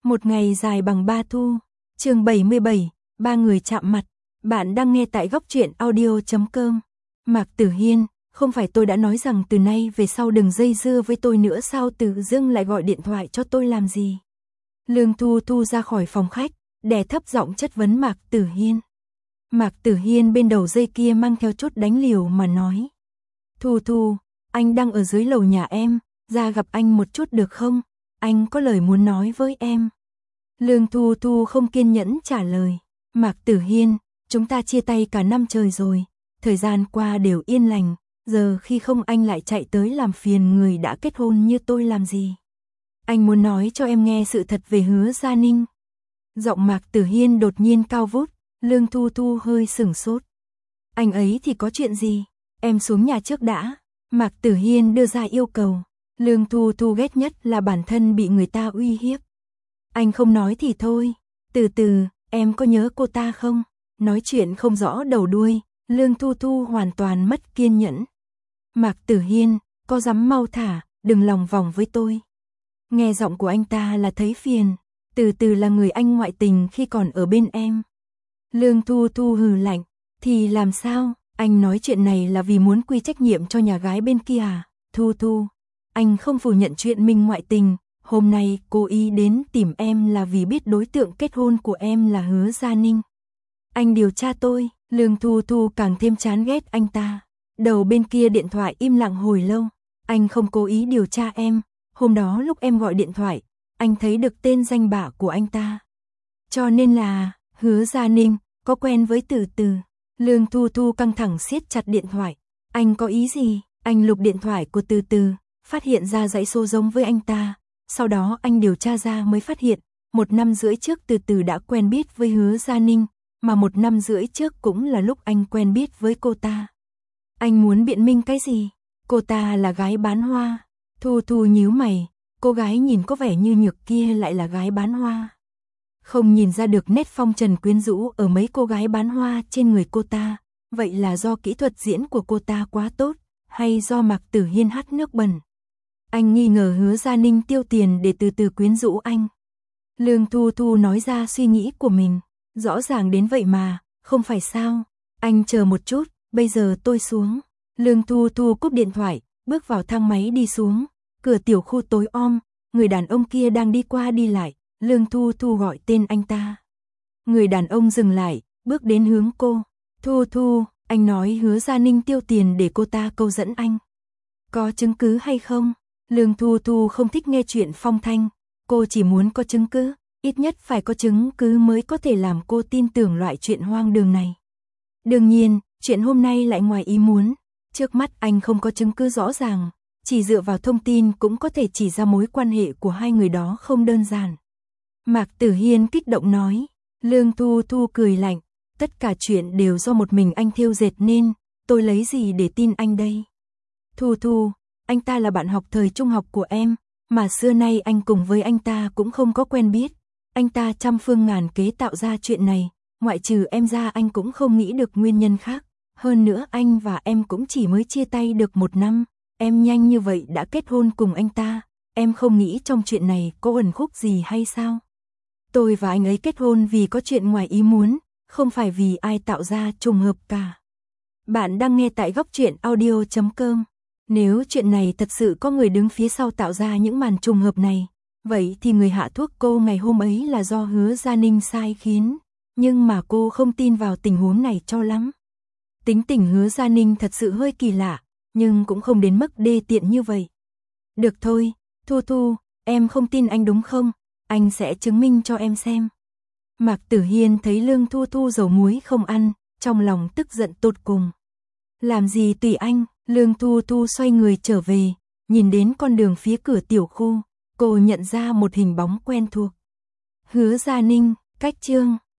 Một ngày dài bằng 3 thu. Chương 77, ba người chạm mặt. Bạn đang nghe tại góc truyện audio.com. Mạc Tử Hiên, không phải tôi đã nói rằng từ nay về sau đừng dây dưa với tôi nữa sao, tự dưng lại gọi điện thoại cho tôi làm gì? Lương Thu Thu ra khỏi phòng khách, đè thấp giọng chất vấn Mạc Tử Hiên. Mạc Tử Hiên bên đầu dây kia mang theo chút đánh liều mà nói. Thu Thu, anh đang ở dưới lầu nhà em, ra gặp anh một chút được không? Anh có lời muốn nói với em. Lương Thu Thu không kiên nhẫn trả lời. Mạc Tử Hiên, chúng ta chia tay cả năm trời rồi, thời gian qua đều yên lành, giờ khi không anh lại chạy tới làm phiền người đã kết hôn như tôi làm gì? Anh muốn nói cho em nghe sự thật về Hứa Gia Ninh. Giọng Mạc Tử Hiên đột nhiên cao vút, Lương Thu Thu hơi sửng sốt. Anh ấy thì có chuyện gì? Em xuống nhà trước đã. Mạc Tử Hiên đưa ra yêu cầu. Lương Thu Thu ghét nhất là bản thân bị người ta uy hiếp. Anh không nói thì thôi, từ từ, em có nhớ cô ta không? Nói chuyện không rõ đầu đuôi, Lương Thu Thu hoàn toàn mất kiên nhẫn. Mạc Tử Hiên, có dám mau thả, đừng lòng vòng với tôi. Nghe giọng của anh ta là thấy phiền, từ từ là người anh ngoại tình khi còn ở bên em. Lương Thu Thu hừ lạnh, thì làm sao, anh nói chuyện này là vì muốn quy trách nhiệm cho nhà gái bên kia à? Thu Thu, anh không phủ nhận chuyện mình ngoại tình, hôm nay cô ý đến tìm em là vì biết đối tượng kết hôn của em là Hứa Gia Ninh. Anh điều tra tôi. Lương Thu Thu càng thêm chán ghét anh ta. Đầu bên kia điện thoại im lặng hồi lâu. Anh không cố ý điều tra em, hôm đó lúc em gọi điện thoại, anh thấy được tên danh bạ của anh ta. Cho nên là, Hứa Gia Ninh, có quen với Từ Từ. Lương Thu Thu căng thẳng siết chặt điện thoại. Anh có ý gì? Anh lục điện thoại của Từ Từ, phát hiện ra dãy số giống với anh ta. Sau đó anh điều tra ra mới phát hiện, 1 năm rưỡi trước Từ Từ đã quen biết với Hứa Gia Ninh, mà 1 năm rưỡi trước cũng là lúc anh quen biết với cô ta. Anh muốn biện minh cái gì? Cô ta là gái bán hoa. Thu Thu nhíu mày, cô gái nhìn có vẻ như nhược kia lại là gái bán hoa. Không nhìn ra được nét phong trần quyến rũ ở mấy cô gái bán hoa trên người cô ta, vậy là do kỹ thuật diễn của cô ta quá tốt, hay do Mạc Tử Hiên hát nước bẩn? Anh nghi ngờ Hứa Gia Ninh tiêu tiền để từ từ quyến rũ anh. Lương Thu Thu nói ra suy nghĩ của mình, rõ ràng đến vậy mà, không phải sao? Anh chờ một chút, bây giờ tôi xuống. Lương Thu Thu cúp điện thoại, bước vào thang máy đi xuống, cửa tiểu khu tối om, người đàn ông kia đang đi qua đi lại, Lương Thu Thu gọi tên anh ta. Người đàn ông dừng lại, bước đến hướng cô. Thu Thu, anh nói Hứa Gia Ninh tiêu tiền để cô ta câu dẫn anh. Có chứng cứ hay không? Lương Thu Thu không thích nghe chuyện phong thanh, cô chỉ muốn có chứng cứ, ít nhất phải có chứng cứ mới có thể làm cô tin tưởng loại chuyện hoang đường này. Đương nhiên, chuyện hôm nay lại ngoài ý muốn, trước mắt anh không có chứng cứ rõ ràng, chỉ dựa vào thông tin cũng có thể chỉ ra mối quan hệ của hai người đó không đơn giản. Mạc Tử Hiên kích động nói. Lương Thu Thu cười lạnh, tất cả chuyện đều do một mình anh thêu dệt nên, tôi lấy gì để tin anh đây? Thu Thu, anh ta là bạn học thời trung học của em, mà xưa nay anh cùng với anh ta cũng không có quen biết. Anh ta trăm phương ngàn kế tạo ra chuyện này, ngoại trừ em ra anh cũng không nghĩ được nguyên nhân khác. Hơn nữa anh và em cũng chỉ mới chia tay được 1 năm, em nhanh như vậy đã kết hôn cùng anh ta, em không nghĩ trong chuyện này có uẩn khúc gì hay sao? Tôi và anh ấy kết hôn vì có chuyện ngoài ý muốn, không phải vì ai tạo ra trùng hợp cả. Bạn đang nghe tại góc truyện audio.com. Nếu chuyện này thật sự có người đứng phía sau tạo ra những màn trùng hợp này, vậy thì người hạ thuốc cô ngày hôm ấy là do Hứa Gia Ninh sai khiến, nhưng mà cô không tin vào tình huống này cho lắm. Tính tình Hứa Gia Ninh thật sự hơi kỳ lạ, nhưng cũng không đến mức đê tiện như vậy. Được thôi, Thu Thu, em không tin anh đúng không? Anh sẽ chứng minh cho em xem. Mạc Tử Hiên thấy Lương Thu Thu dầu muối không ăn, trong lòng tức giận tột cùng. Làm gì tùy anh. Lương Thu Thu xoay người trở về, nhìn đến con đường phía cửa tiểu khu, cô nhận ra một hình bóng quen thuộc. Hứa Gia Ninh, cách chương